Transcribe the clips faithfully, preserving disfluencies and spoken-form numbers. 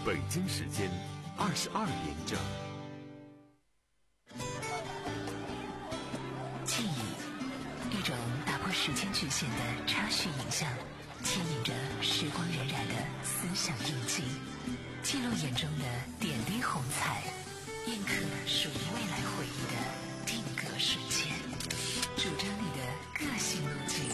北京时间二十二点整。 记忆，一种打破时间局限的插叙影像，牵引着时光荏苒的思想印记，记录眼中的点滴红彩，印刻属于未来回忆的定格瞬间，主张你的个性路径，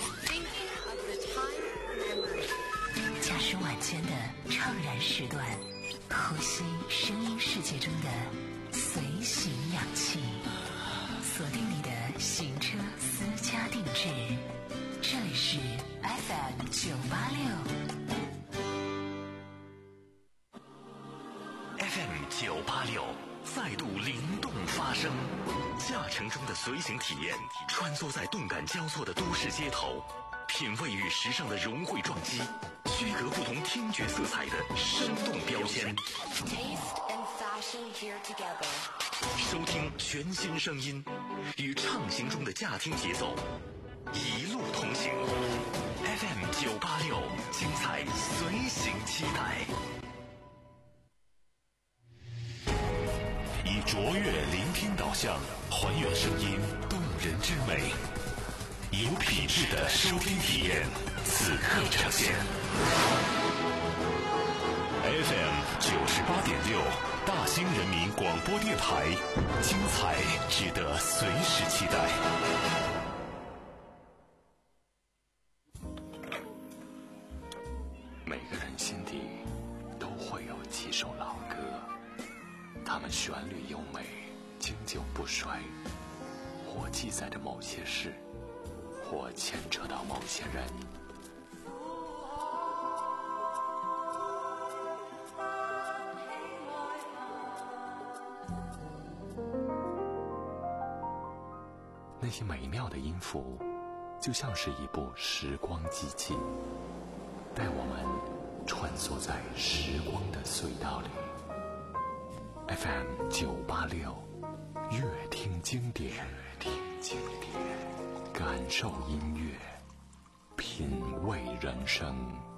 驾驶晚间的怅然时段，呼吸声音世界中的随行氧气，锁定你的行车私家定制，这里是 F M 九八六 F M 九八六再度灵动发声，驾乘中的随行体验，穿梭在动感交错的都市街头，品味与时尚的融汇撞击，区隔不同听觉色彩的生动标签。收听全新声音，与畅行中的驾听节奏，一路同行。F M 九八六，精彩随行期待。 以卓越聆听导向，还原声音动人之美，有品质的收听体验，此刻呈现。F M 九十八点六，大兴人民广播电台，精彩值得随时期待。 每个人心底都会有几首老歌，它们旋律优美，经久不衰，或记载着某些事，或牵扯到某些人。那些美妙的音符，就像是一部时光机器，带我们穿梭在时光的隧道里。F M 九八六，乐听经典，乐听经典，感受音乐，品味人生。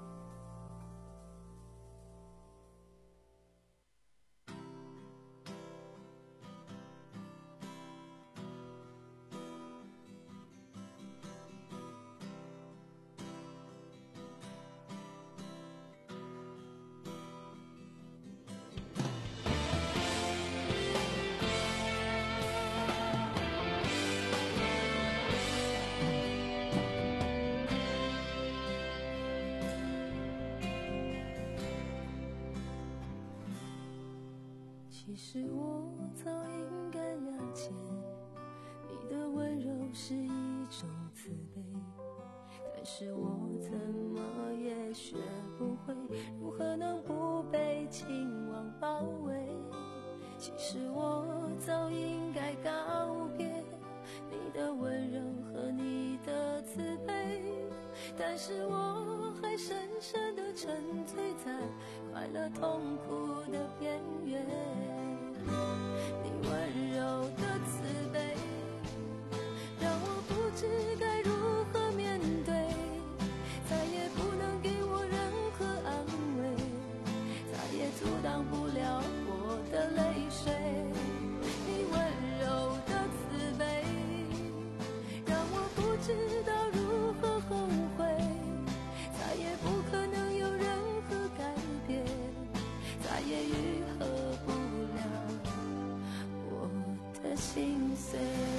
其实我早应该了解，你的温柔是一种慈悲，但是我怎么也学不会，如何能不被情网包围。其实我早应该告别你的温柔和你的慈悲，但是我还深深地沉醉在快乐痛苦的边缘。你温柔的慈悲让我不知该如何面对，再也不能给我任何安慰，再也阻挡不了我的泪水。你温柔的慈悲让我不知道如何后悔，再也不可能有任何改变，再也愈合不了我的心碎。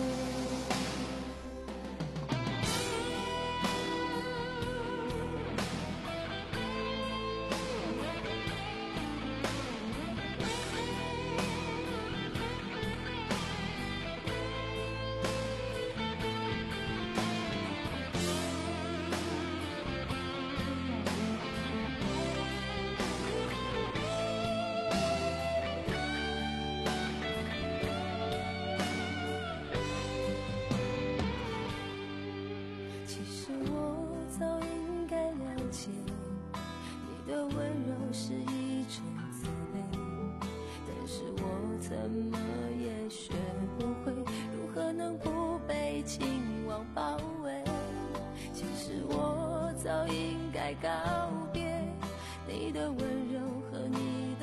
是一种慈悲，但是我怎么也学不会，如何能不被情网包围。其实我早应该告别你的温柔和你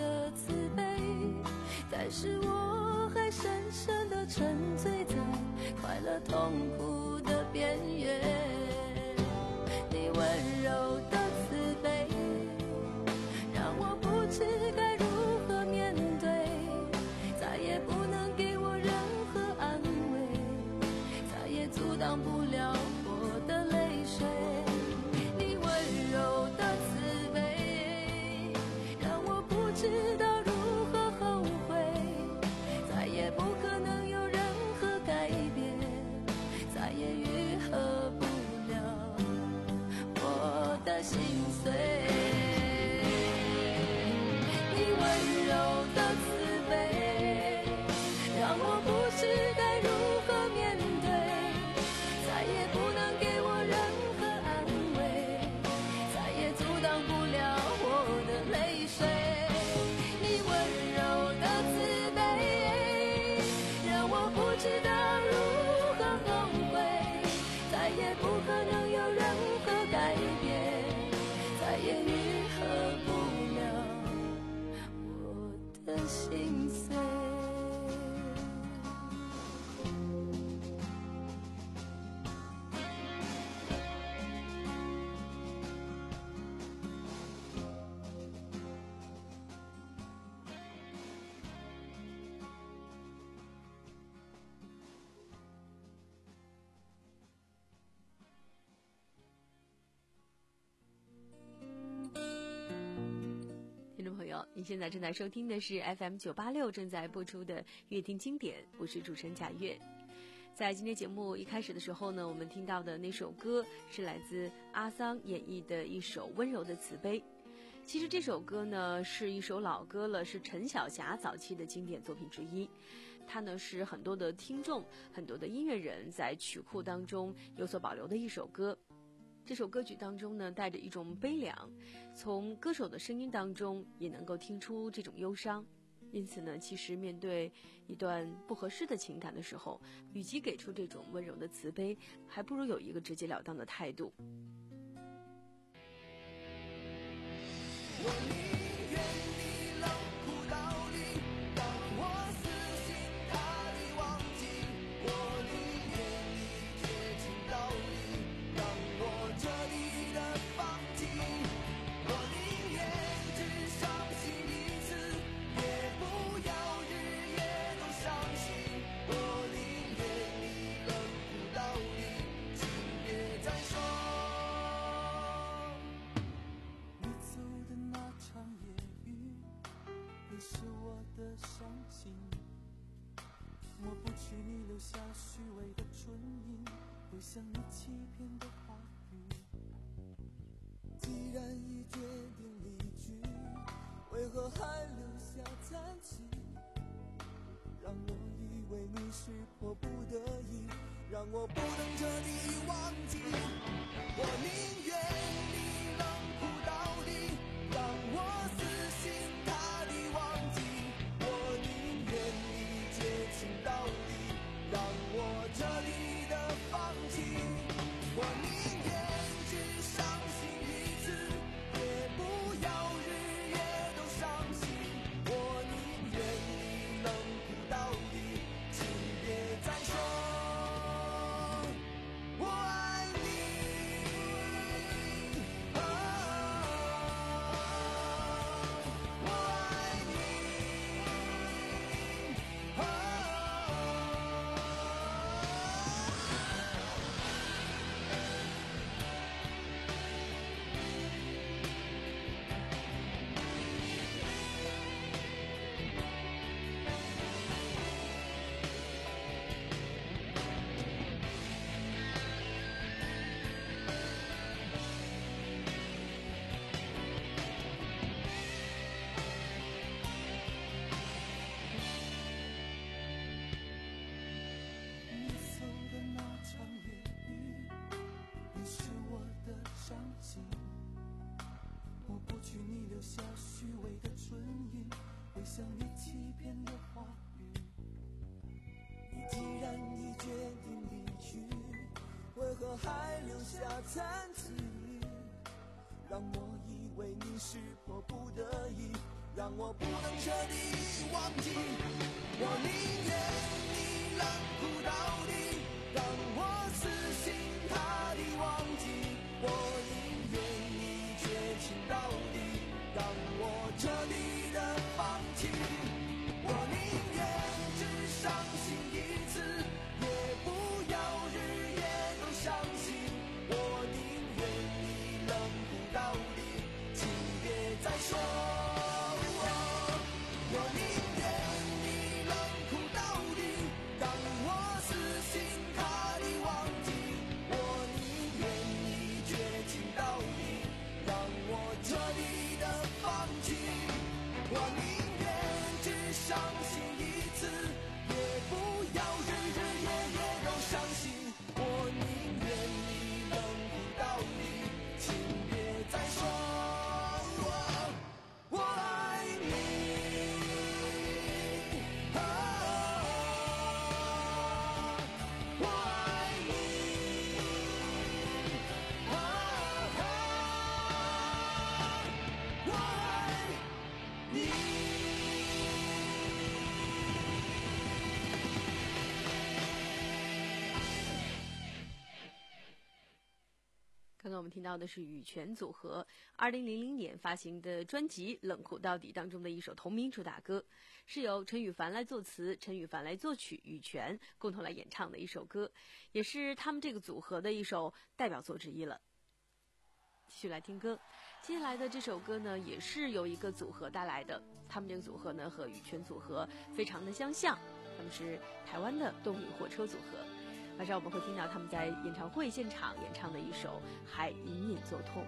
是我还深深地沉醉在快乐痛苦的边缘。你温柔的慈悲让我不知该如何面对，再也不能给我任何安慰，再也阻挡不了我的泪水。你温柔的慈悲让我不知道如何后悔，再也不可能有任何改变，再也愈合不了我的心碎。你温柔的慈悲让我不知该如何面对，再也不能给我任何安慰，再也阻挡不了我的泪水。你温柔的慈悲让我不知道如何后悔，再也不可能有任何改变，再也愈合不了我的心碎。 听众朋友，您现在正在收听的是 F M 九八六 正在播出的乐听经典，我是主持人贾月。在今天节目一开始的时候呢，我们听到的那首歌是来自阿桑演绎的一首温柔的慈悲。其实这首歌呢是一首老歌了，是陈小霞早期的经典作品之一。它呢是很多的听众、很多的音乐人在曲库当中有所保留的一首歌。这首歌曲当中呢带着一种悲凉，从歌手的声音当中也能够听出这种忧伤。因此呢，其实面对一段不合适的情感的时候，与其给出这种温柔的慈悲，还不如有一个直截了当的态度。 我宁愿你冷酷到底，让我死心塌地忘记，我宁愿你绝情到底，让我彻底的放弃，我宁愿只伤心一次，也不要日夜都伤心，我宁愿你冷酷到底，请别再说。你走的那场夜雨，你是我的伤心，抹不去你留下虚伪的唇印，会像你欺骗的话语。既然已决定离去，为何还留下残期？让我以为你是迫不得已，让我不能彻底忘记，我宁愿你冷酷到底，让我死心塌地忘记，我宁愿你绝情到底，让我彻底的放弃，我宁愿只伤心一次，也不要日夜都伤心，我宁愿你冷酷到底，请别再说我爱你。哦，我爱你。哦，你走的那场夜雨，你是我的伤心，抹不去你留下虚伪的唇印，会像你欺骗的话语。你既然已决定离去，为何还留下残疾？让我以为你是迫不得已，让我不能彻底忘记。我宁愿你冷酷到底，让我死心塌地忘记。我宁愿你绝情到底，让我彻底的放弃。我宁愿只伤心一次，也不要日夜都相信。我宁愿你冷酷到底，请别再说。我宁愿你冷酷到底，让我死心塌地忘记。我宁愿你绝情到底，让我彻底的放弃。我宁愿只伤心一次，也不要日日夜夜都伤心。我宁愿你冷酷到底，请别再说我爱你。啊，我爱你。啊，我爱你。 刚刚我们听到的是羽泉组合二零零零年发行的专辑《冷酷到底》当中的一首同名主打歌，是由陈羽凡来作词，陈羽凡来作曲，羽泉共同来演唱的一首歌，也是他们这个组合的一首代表作之一了。继续来听歌，接下来的这首歌呢，也是由一个组合带来的，他们这个组合呢和羽泉组合非常的相像，他们是台湾的动力火车组合。马上我们会听到他们在演唱会现场演唱的一首《还隐隐作痛》。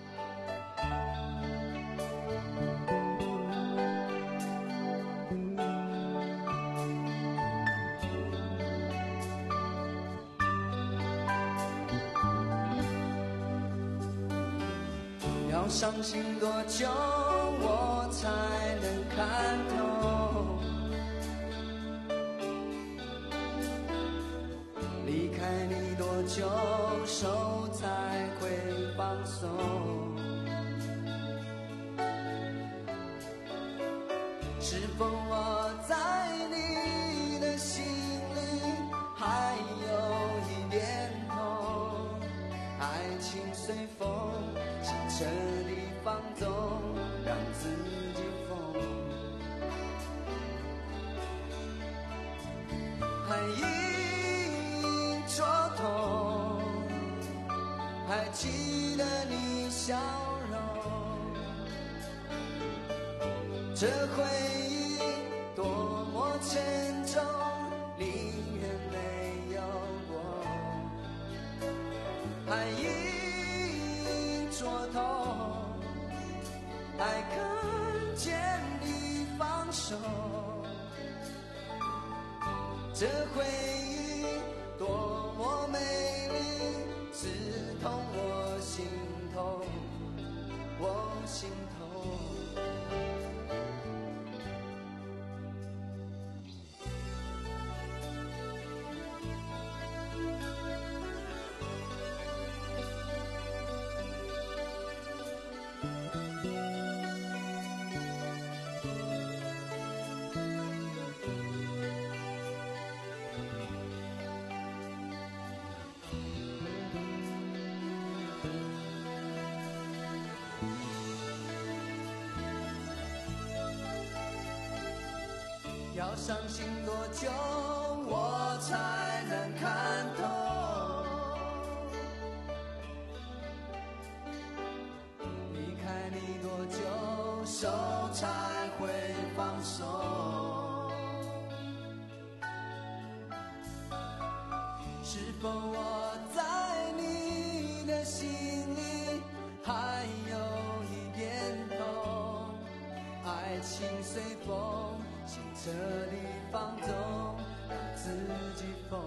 要伤心多久我才能看透？离开你多久手才会放松？是否我在你的心里还有一点痛？爱情随风，心彻底放纵，让自己疯。还隐作痛，还记得你笑容，这回忆多么沉重，宁愿没有过。还隐作痛，还看见你放手，这回忆多么美丽，刺痛我心头，我心头。要伤心多久我才能看透？离开你多久手才会放手？是否我在你的心里还有一点痛？爱情随风，心彻底放纵，让自己疯。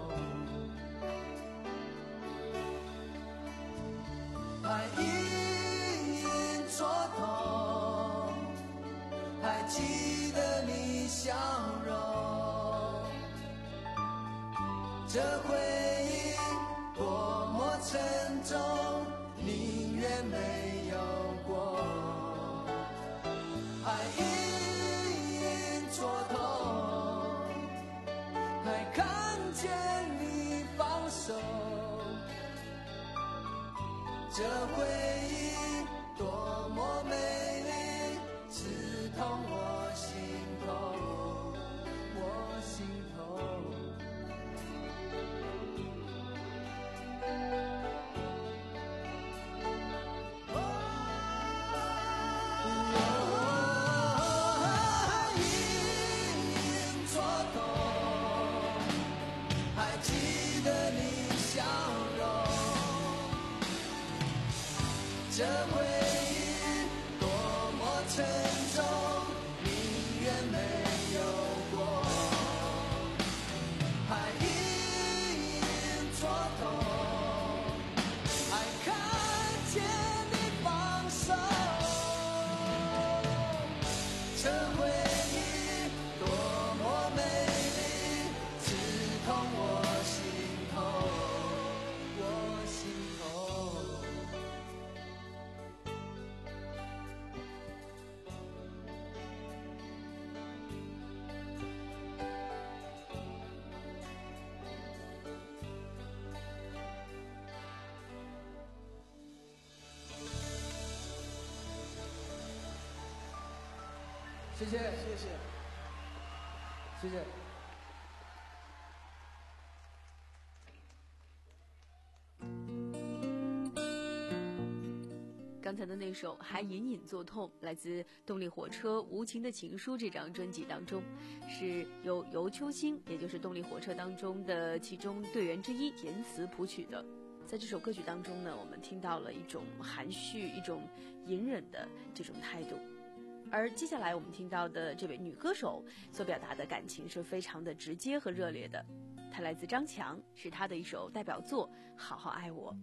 还隐隐作痛，还记得你笑容，这回忆多么沉重，宁愿没有过。还隐这回忆多么美丽，刺痛我心头，我心头。这回忆多么沉重，宁愿没有过，还隐隐作痛，还看见你放手。这回忆多么美丽，刺痛我心头，我心头。谢谢，谢谢，谢谢。 刚才的那首还隐隐作痛，来自动力火车《无情的情书》这张专辑当中，是由尤秋兴，也就是动力火车当中的其中队员之一填词谱曲的。在这首歌曲当中呢，我们听到了一种含蓄、一种隐忍的这种态度。而接下来我们听到的这位女歌手所表达的感情是非常的直接和热烈的，她来自张强，是她的一首代表作《好好爱我》。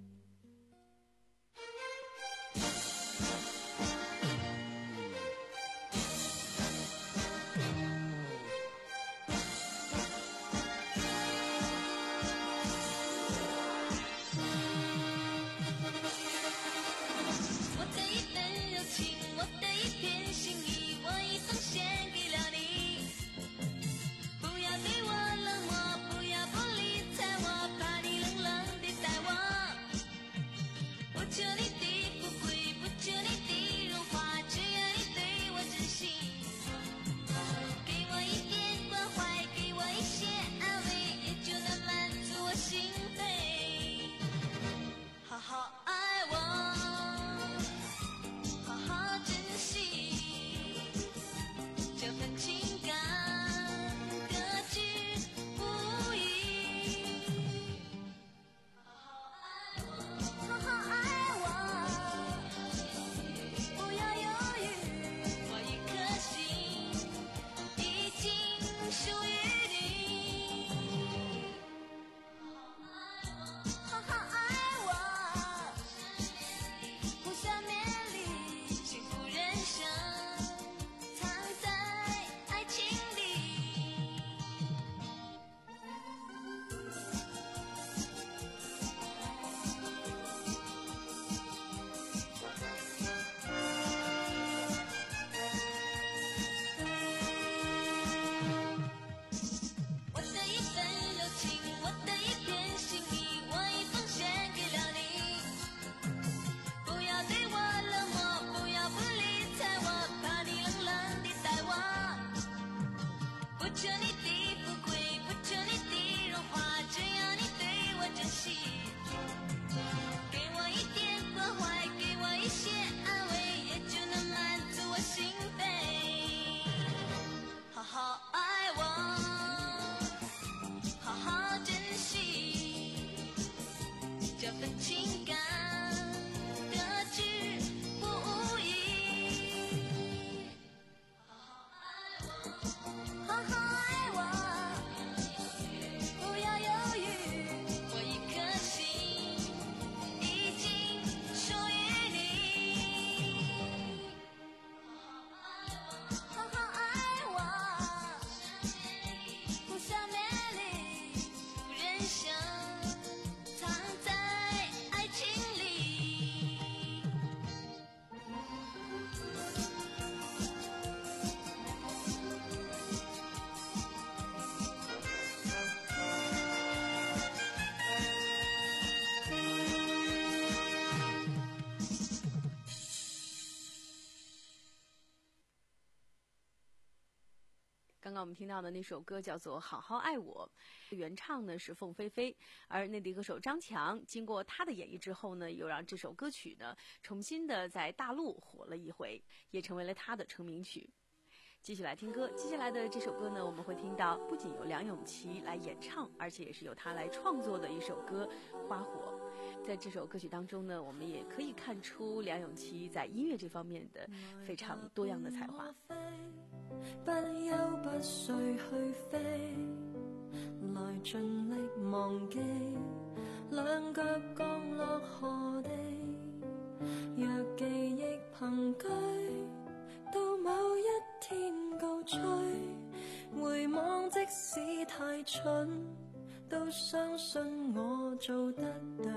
刚刚我们听到的那首歌叫做《好好爱我》，原唱呢是凤飞飞，而内地歌手张强经过他的演绎之后呢，又让这首歌曲呢重新的在大陆火了一回，也成为了他的成名曲。继续来听歌，接下来的这首歌呢，我们会听到不仅由梁咏琪来演唱，而且也是由他来创作的一首歌《花火》。在这首歌曲当中呢，我们也可以看出梁咏琪在音乐这方面的非常多样的才华。 不休不睡去飛，來盡力忘記兩腳降落河地，若記憶憑據到某一天告吹，回望即使太蠢都相信我做得對，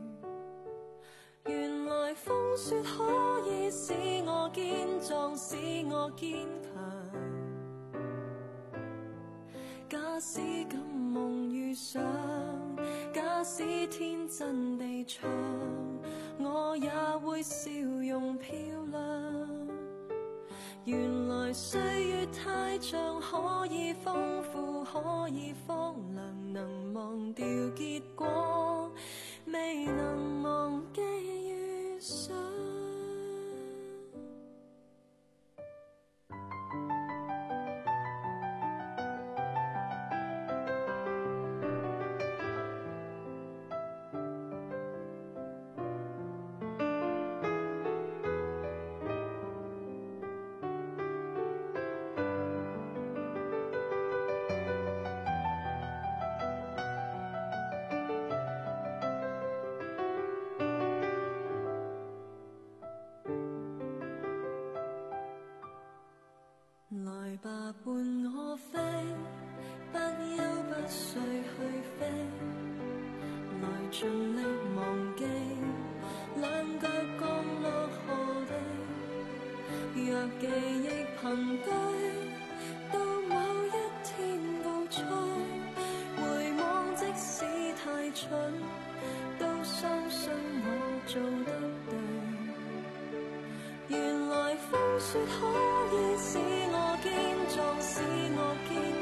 原來風雪可以使我堅壯，使我堅強，假使敢夢遇上，假使天真地唱，我也會笑容漂亮，原來歲月太長，可以豐富，可以荒涼，能忘掉結果，未能忘記遇上。來吧伴我飛，不休不睡去飛，來盡力忘記兩腳降落河地，若記憶憑據到某一天告吹，回望即使太蠢都相信我做得對，原來風雪可以使我堅壯，使我堅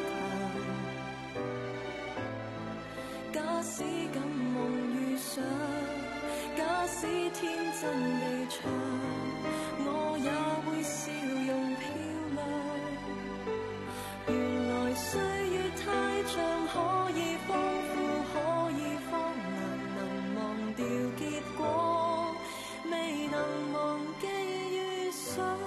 強，假使敢夢遇上，假使天真地唱，我也會笑容漂亮，原來歲月太長，可以豐富，可以荒涼，能忘掉結果，未能忘記遇上。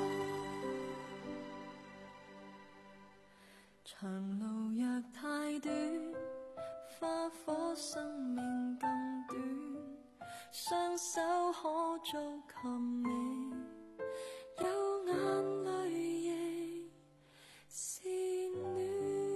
長路若太短，花火生命更短，雙手可做琴美，有眼淚亦是暖。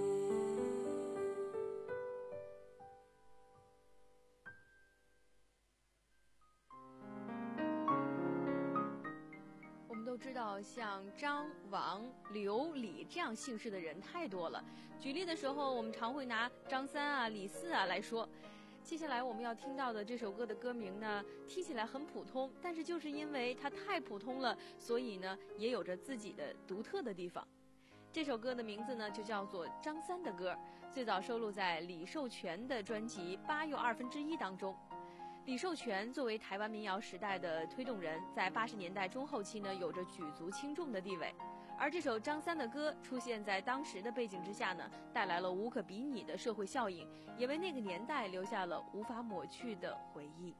我们都知道像张、王、刘、李这样姓氏的人太多了，举例的时候我们常会拿张三啊、李四啊来说。接下来我们要听到的这首歌的歌名呢，听起来很普通，但是就是因为它太普通了，所以呢也有着自己的独特的地方。这首歌的名字呢就叫做《张三的歌》，最早收录在李寿全的专辑《八又二分之一》当中。李寿全作为台湾民谣时代的推动人，在八十年代中后期呢有着举足轻重的地位。而这首张三的歌出现在当时的背景之下呢，带来了无可比拟的社会效应，也为那个年代留下了无法抹去的回忆。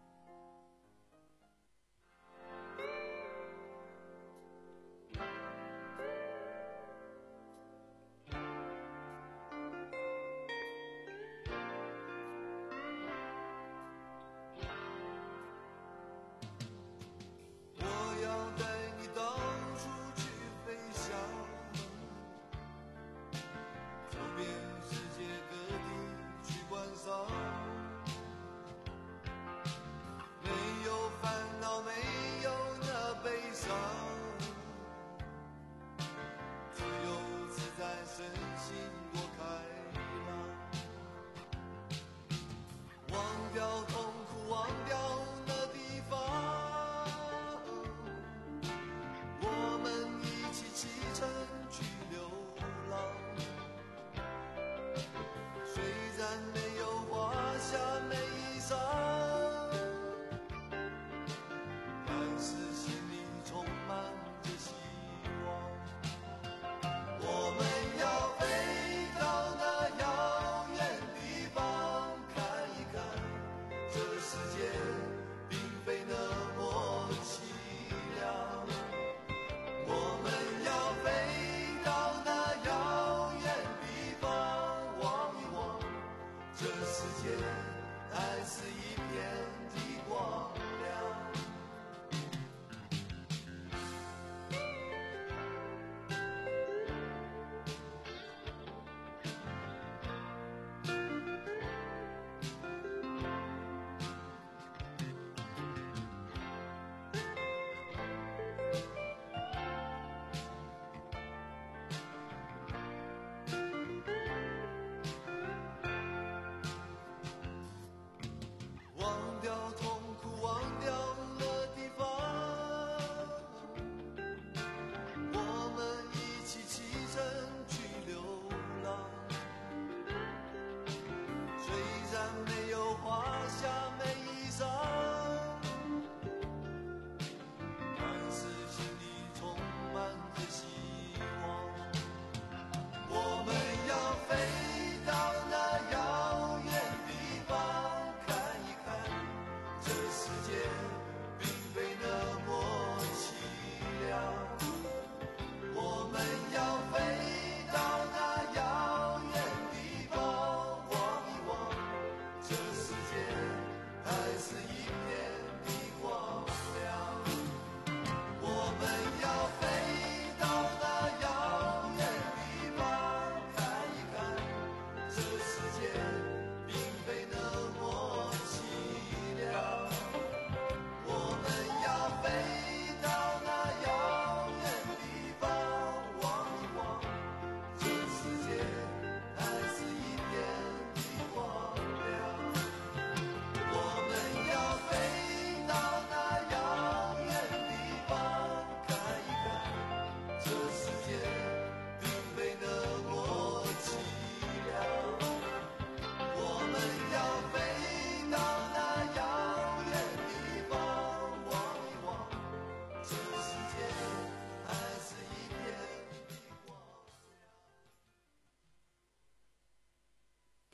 世界各地去观赏。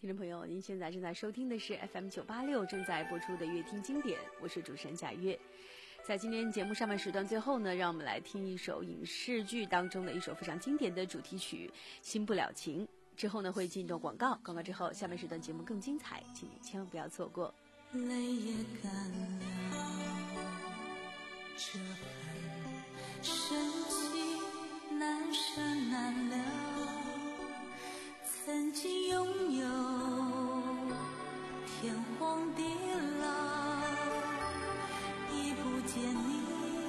听众朋友，您现在正在收听的是 F M 九八六正在播出的乐听经典，我是主持人贾月。在今天节目上半时段最后呢，让我们来听一首影视剧当中的一首非常经典的主题曲《新不了情》。之后呢会进入广告，广告之后下半时段节目更精彩，请你千万不要错过。 泪也干了，这份深情难舍难了，曾经拥有天荒地老，已不见你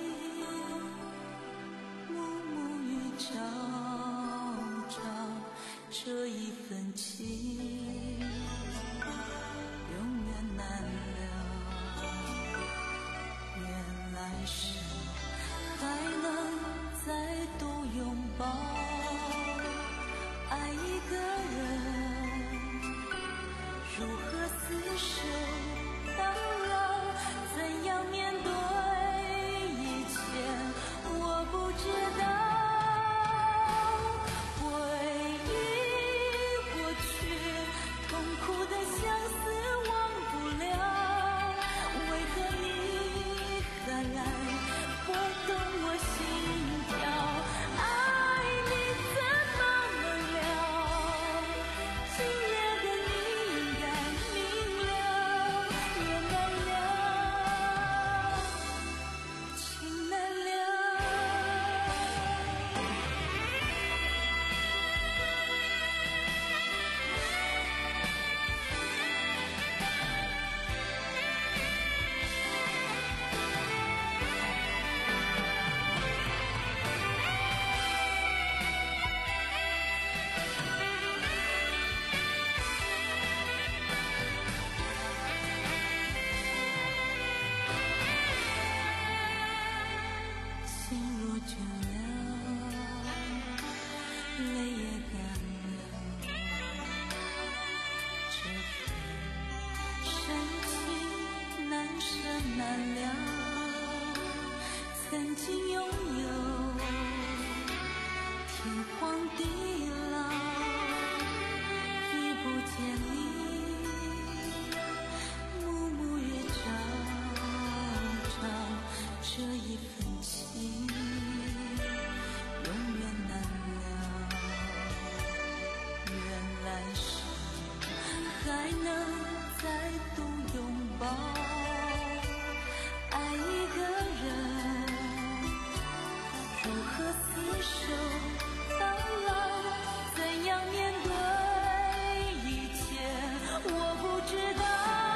暮暮与朝朝，这一份情永远难了，原来是还能再度拥抱，爱一个人如何厮守到老，怎样面对一切我不知道，回忆过去痛苦的相思忘不了，为何你还来拨动我心跳，爱你怎么能了，今夜的你应该明了，月难了，情难了。心若倦了，泪也干了，这份深情难舍难了，曾经拥有天荒地老，已不见你暮暮月照照，这一份情永远难了，原来是还能再度拥抱，爱一个人如何厮守到老，怎样面对一切我不知道，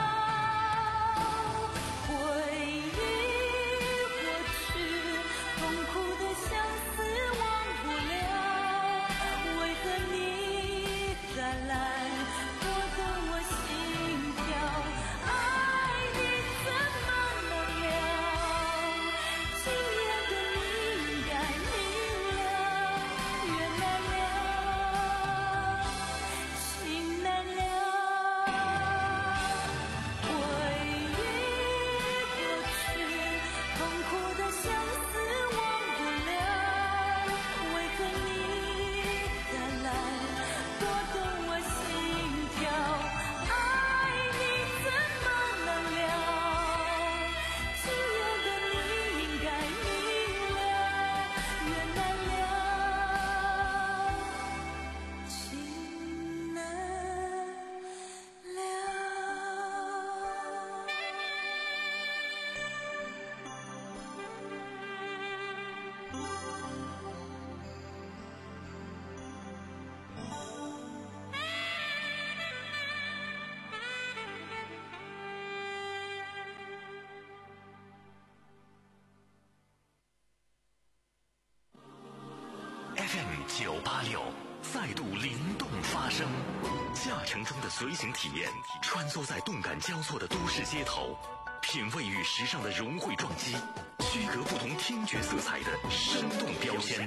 回忆过去痛苦的相思忘不了，为何你还来拨动我心跳，爱你怎么能了，今夜的你应该明了，月难了，情难了，回忆过去痛苦的相思忘不了，为何你还来拨动我心跳，爱你怎么能了，今夜的你应该明了，月难了，情难了。 F M 九八六再度灵动发声，驾乘中的随行体验，穿梭在动感交错的都市街头，品味与时尚的融汇撞击，区隔不同听觉色彩的生动标签。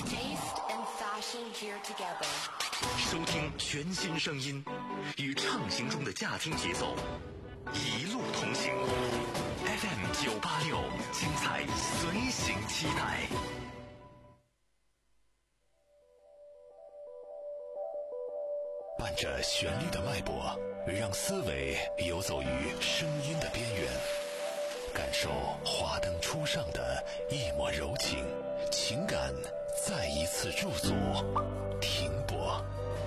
收听全新声音，与畅行中的驾听节奏，一路同行。F M 九八六，精彩随行期待。 把伴着旋律的脉搏，让思维游走于声音的边缘，感受华灯初上的一抹柔情，情感再一次驻足停泊。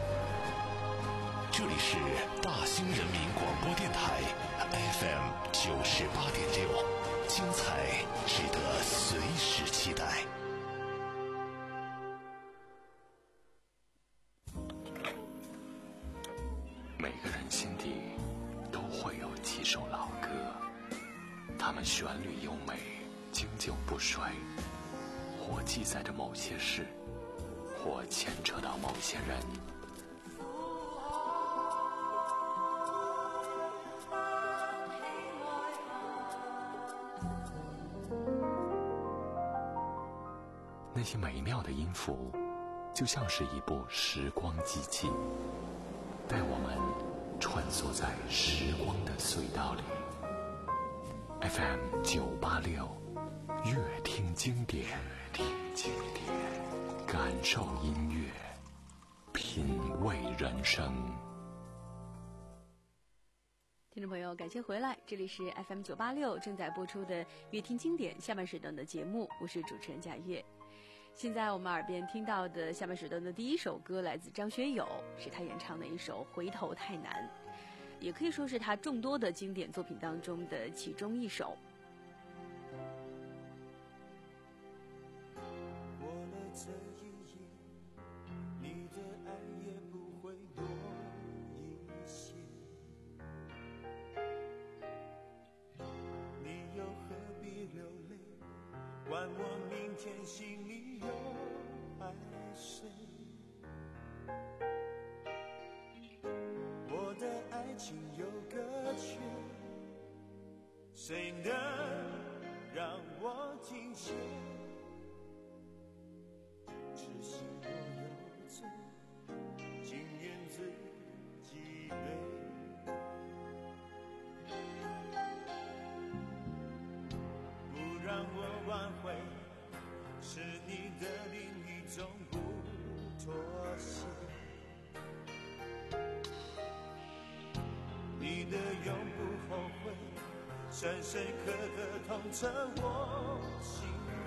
这里是大兴人民广播电台 F M 九十八点六，精彩值得随时期待。 每个人心底都会有几首老歌，它们旋律优美，经久不衰，或记载着某些事，或牵扯到某些人。那些美妙的音符，就像是一部时光机器，带我们穿梭在时光的隧道里。F M 九八六，乐听经典，乐听经典，感受音乐，品味人生。 听众朋友，感谢回来，这里是 F M 九八六正在播出的乐听经典下半时段的节目，我是主持人贾月。现在我们耳边听到的下半时段的第一首歌来自张学友，是他演唱的一首《回头太难》，也可以说是他众多的经典作品当中的其中一首。 过了这一夜，你的爱也不会多一些，你又何必流泪，管我明天心里有爱谁。我的爱情有个缺，谁能让我停歇？痴心若有罪，情愿自己背。不让我挽回，是你的另一种不妥协。你的永不后悔，深深刻刻痛彻我心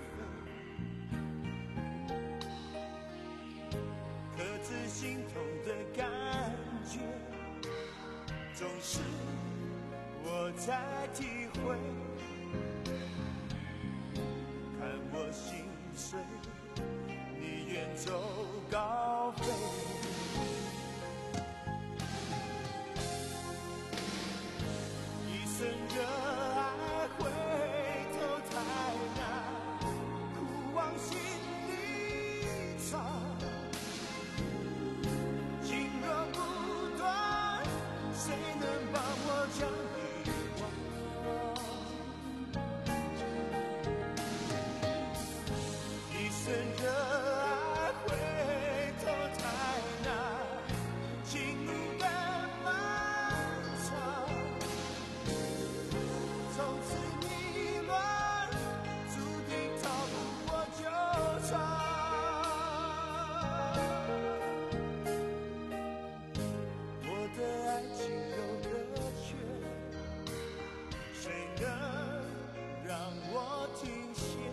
扉。刻自心痛的感觉，总是我在体会。看我心碎，你远走高飞。一生热爱回头太难，苦往心里藏。情若不断，谁能帮我将遗忘？一生热爱回头太难，情路的漫长，从此迷乱，注定逃不过纠缠。我的爱情有个缺，谁能让我停歇？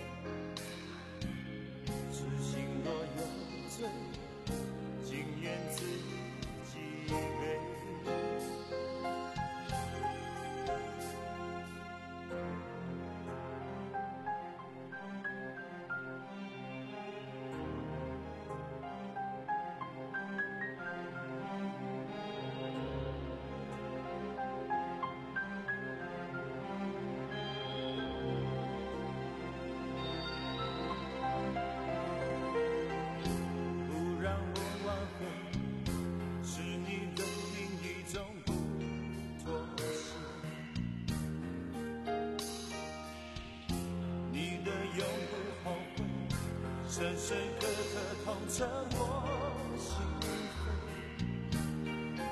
痴心若有罪，情愿自己背。不让我挽回，是你的另一种不妥协。你的永不后悔，深深刻刻痛彻我心扉。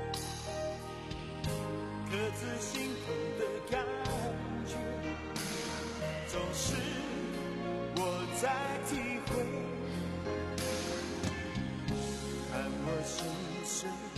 刻自心痛的感觉，总是我在体会。看我心碎，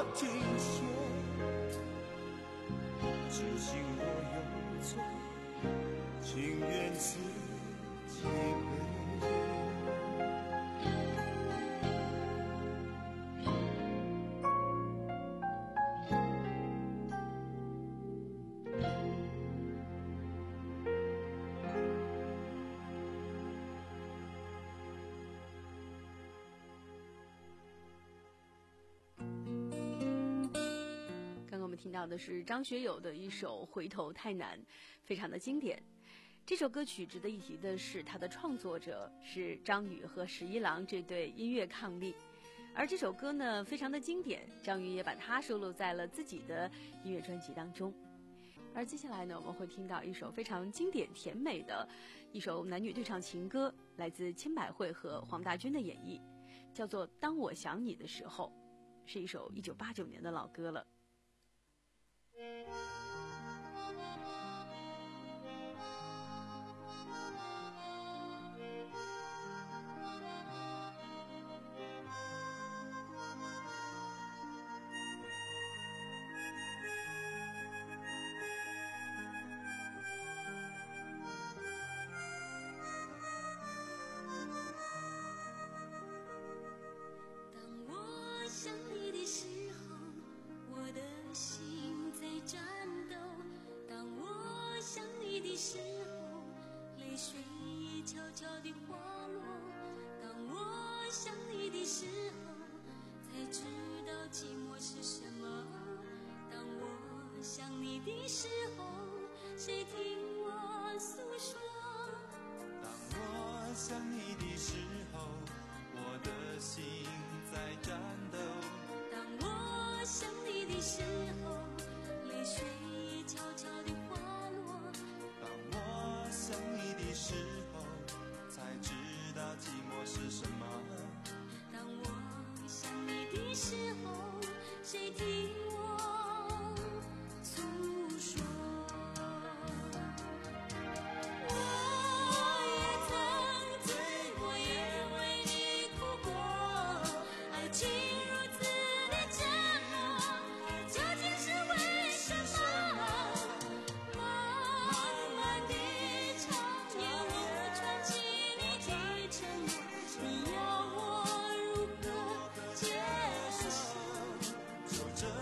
我停歇，庆幸我有错，情愿自己背。 听到的是张学友的一首《回头太难》，非常的经典。这首歌曲值得一提的是，它的创作者是张宇和十一郎这对音乐伉俪，而这首歌呢非常的经典，张宇也把它收录在了自己的音乐专辑当中。而接下来呢，我们会听到一首非常经典甜美的一首男女对唱情歌，来自千百惠和黄大军的演绎，叫做《当我想你的时候》，是一首一九八九年的老歌了。 就这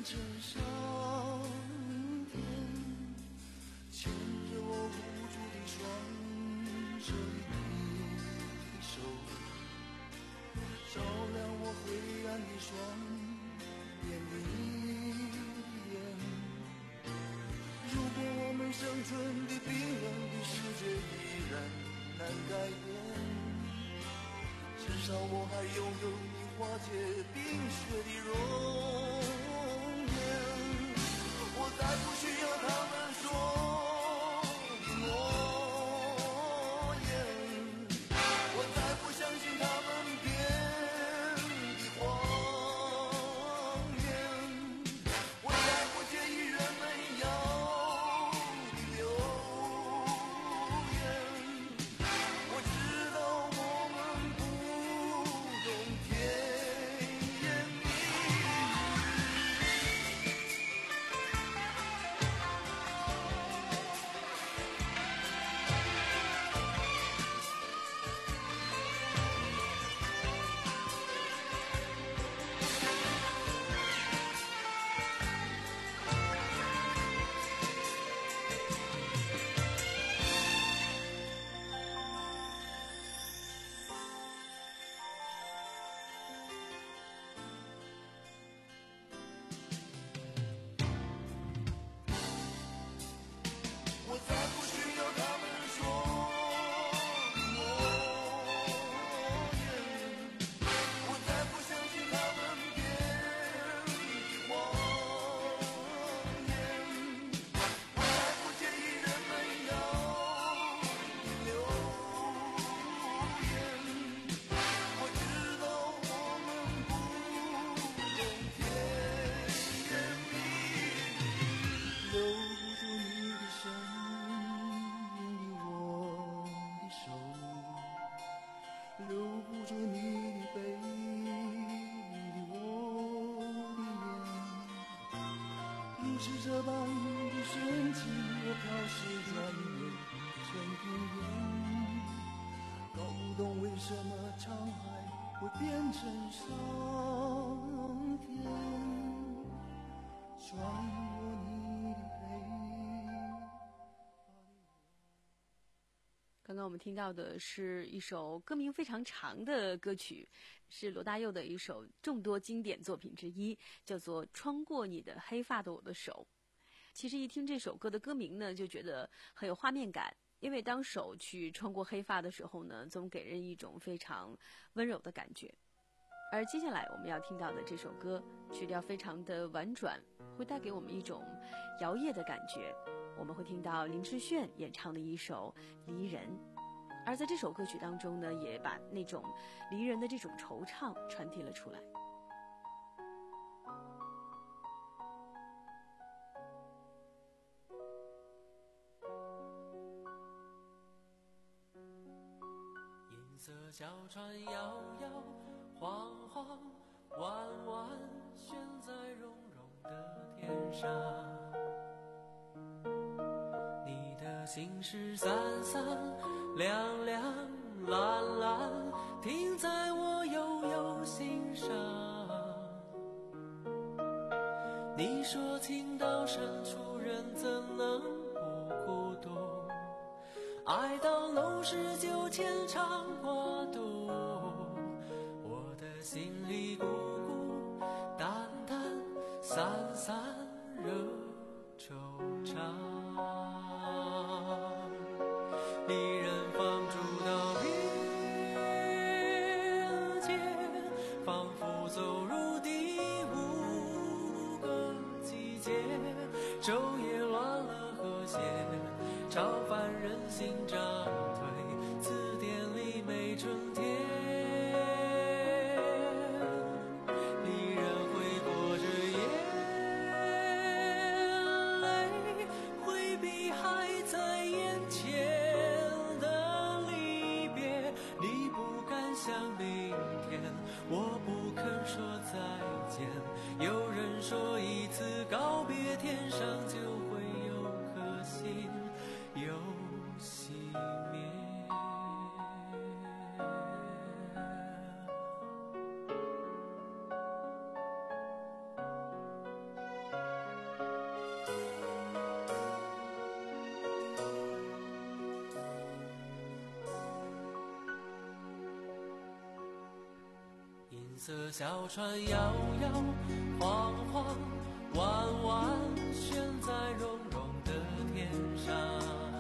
成上天，牵着我无助的双手的手，照亮我灰暗的双眼里眼。如果我们生存的冰冷的世界依然难改变，至少我还拥有你化解冰雪的容颜。我再不需要他们说的诺言，我再不相信他们编的谎言，我再不介意人们要的流言。我知道我们不懂甜言蜜我再不需要他们说的诺言，我再不相信他们编的谎言，我再不介意人们要的流言。我知道我们不懂甜言蜜语，留不住你的身影的我的手，留不住你的背影的我的眼。如是这般的深情，我飘逝转眼成云烟，搞不懂为什么沧海会变成桑田，穿过你的背。 刚刚我们听到的是一首歌名非常长的歌曲，是罗大佑的一首众多经典作品之一，叫做《穿过你的黑发的我的手》。其实一听这首歌的歌名呢，就觉得很有画面感，因为当手去穿过黑发的时候呢，总给人一种非常温柔的感觉。而接下来我们要听到的这首歌，曲调非常的婉转，会带给我们一种摇曳的感觉。我们会听到林志炫演唱的一首《离人》，而在这首歌曲当中呢，也把那种离人的这种惆怅传递了出来。 银色小船摇摇晃晃，弯弯悬在绒绒的天上。你的心事散散亮亮蓝蓝，停在我悠悠心上。你说情到深处人怎能不孤独，爱到浓时就牵肠挂肚，我的心里孤孤单单散散惹惆怅。离人放逐到边界，仿佛走入第五个季节，昼夜乱了和谐，超凡人心涨退，字典里没春天。离人会裹着眼泪，回避还在眼前的离别。你不敢想明天，我不肯说再见。有人说一次告别，天上就会有颗星有色小船摇摇晃晃，弯弯悬在绒绒的天上。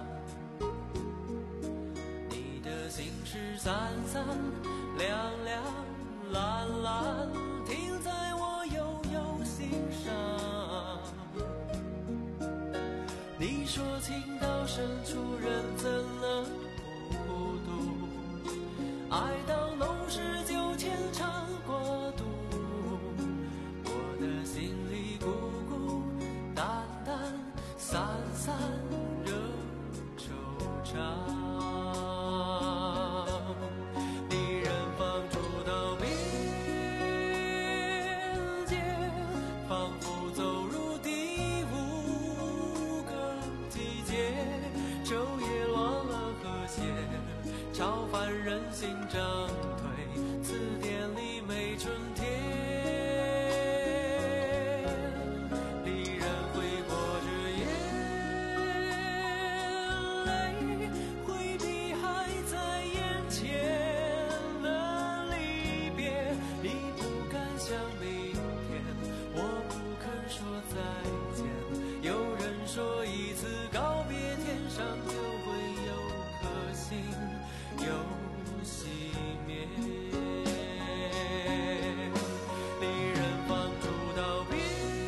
你的心事散散亮亮蓝蓝，停在我悠悠心上。你说情到深处人怎能不孤独，爱到浓时就牵肠过肚，我的心里孤孤单单散散惹惆怅。离人放逐到边界，仿佛走入第五个季节，昼夜乱了和谐，超凡人心涨退，字典里没春天。离人挥过着眼泪，回避还在眼前的离别。你不敢想明天，我不肯说再见。有人说一次告别，天上就会有颗星又熄灭。离人放逐到边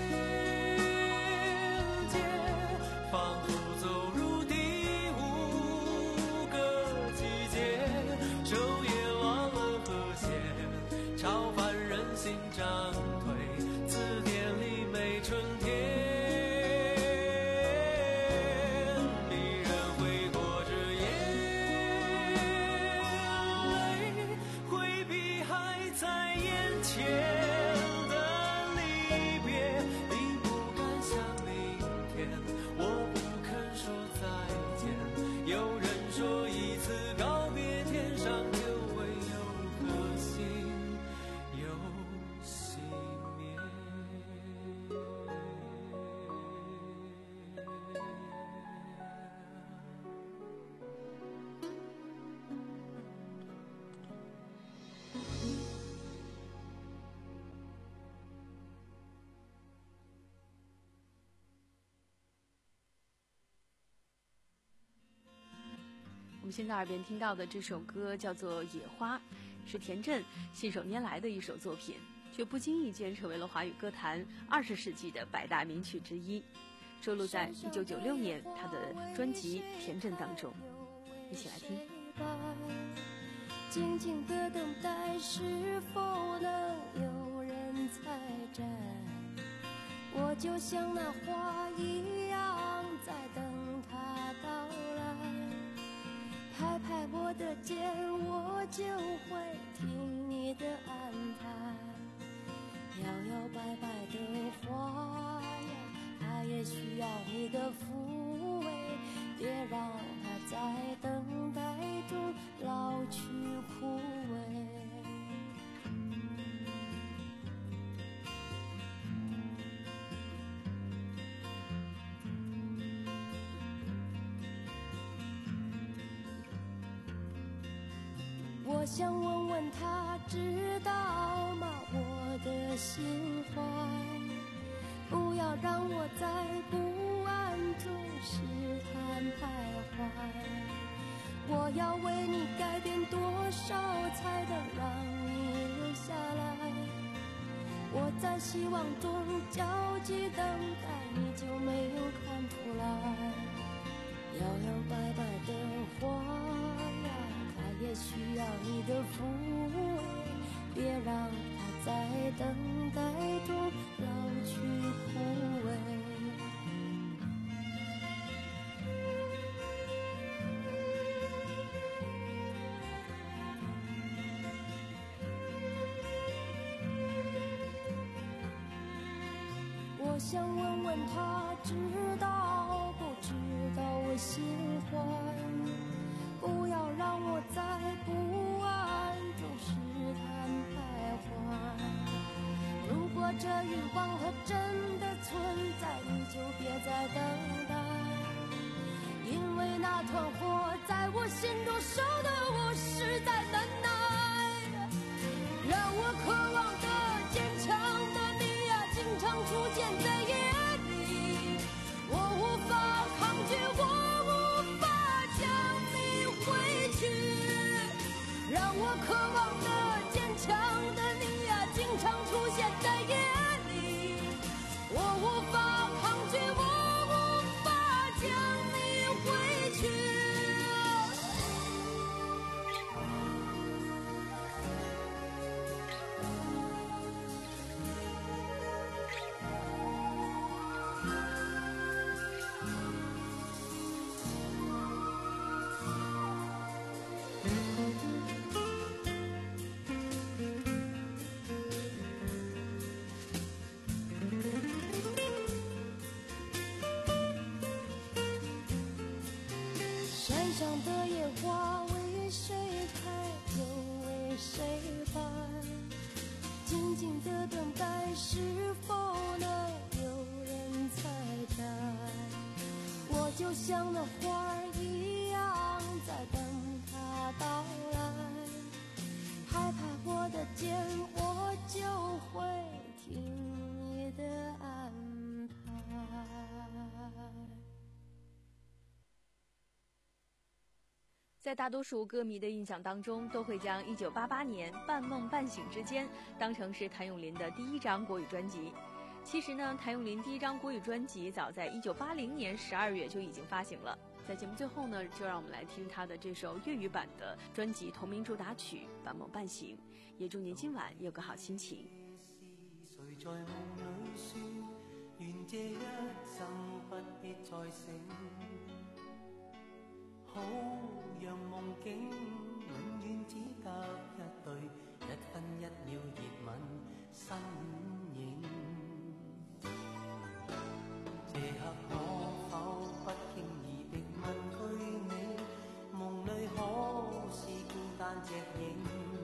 界，仿佛走入第五个季节，昼夜乱了和谐，超凡人心涨退，字典里没春天。 我们现在耳边听到的这首歌叫做《野花》，是田震信手拈来的一首作品，却不经意间成为了华语歌坛二十世纪的百大名曲之一，收录在一九九六年他的专辑《田震》当中。一起来听。 静静的等待，是否能有人采摘？我就像那花一样，在等它到来。拍拍我的肩，我就会听你的安排。摇摇摆摆的花呀，它也需要你的抚慰，别让它在等待中老去枯萎。我想问问他知道吗我的心怀，不要让我在不安中试探徘徊。我要为你改变多少才能让你留下来？我在希望中焦急等待，你就没有看出来？摇摇摆摆的花呀，它也需要你的抚慰，别让它在等待中老去枯萎。我想问问他知道不知道我心怀，不要让我在不安中试探徘徊。如果这欲望它真的存在，你就别再等待，因为那团火在我心中烧得我实在难耐，让我渴望我渴望的坚强的你呀，经常出现在夜里，我无法抗拒，我无法将你回去。山上的野花为谁开又为谁败，静静的等待是否能有人采摘，我就像那花儿一样在等它到来，拍拍我的肩我就会听你的安排。 在大多数歌迷的印象当中，都会将一九八八年《半梦半醒之间》当成是谭咏麟的第一张国语专辑。其实呢，谭咏麟第一张国语专辑早在一九八零年十二月就已经发行了。在节目最后呢，就让我们来听他的这首粤语版的专辑同名主打曲《半梦半醒》，也祝您今晚有个好心情。 谁在梦里说，愿这一生不必再醒，好让梦境永遠只得一對，一分一秒熱吻身影。這刻可否不經意地問句你，夢裏可是孤單隻影，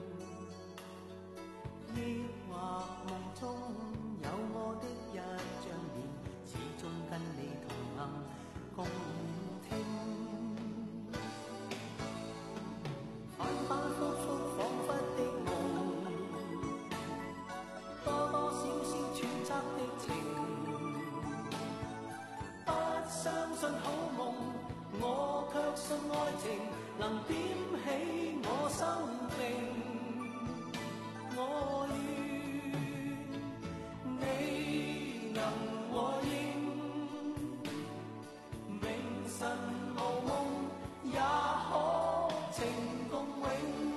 抑或夢中有我的一張臉，始終跟你同行共聽。反反复复仿佛的夢，多多少少揣測的情，不相信好夢，我卻信愛情能點起我生命。我願你能和應，明晨無夢也可情共永。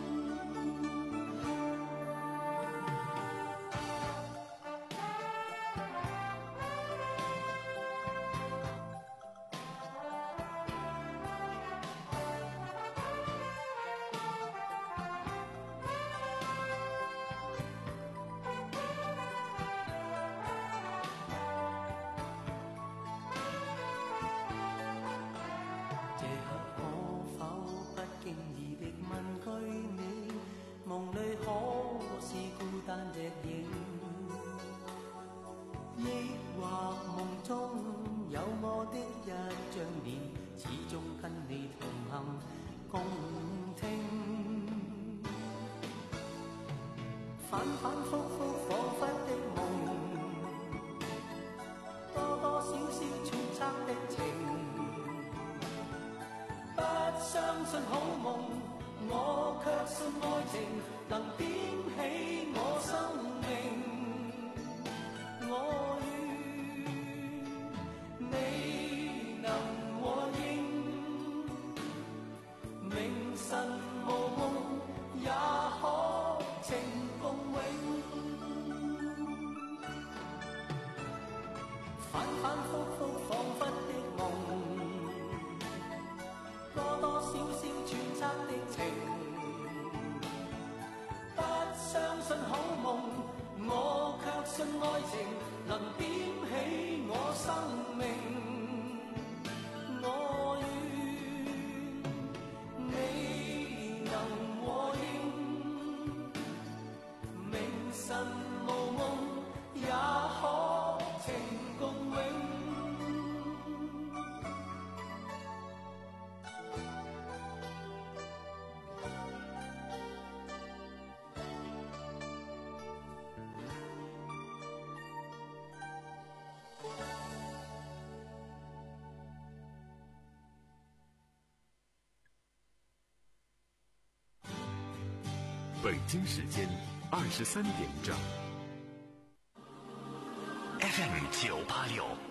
這刻可否不經意地問句你，夢裏可是孤單隻影，抑或夢中有我的一張臉，始終跟你同行共聽。反反复复彷彿的夢，多多少少揣測的情，不相信好夢，我卻信愛情能點起我生命。我願你能和應，明晨無夢也可情共永。反反复复彷彿的夢，多多少少揣測的情，不相信好夢，我卻信愛情能點起我生命。我願你能和應，明晨無夢也可情共永。 北京时间二十三点整。 F M 九八六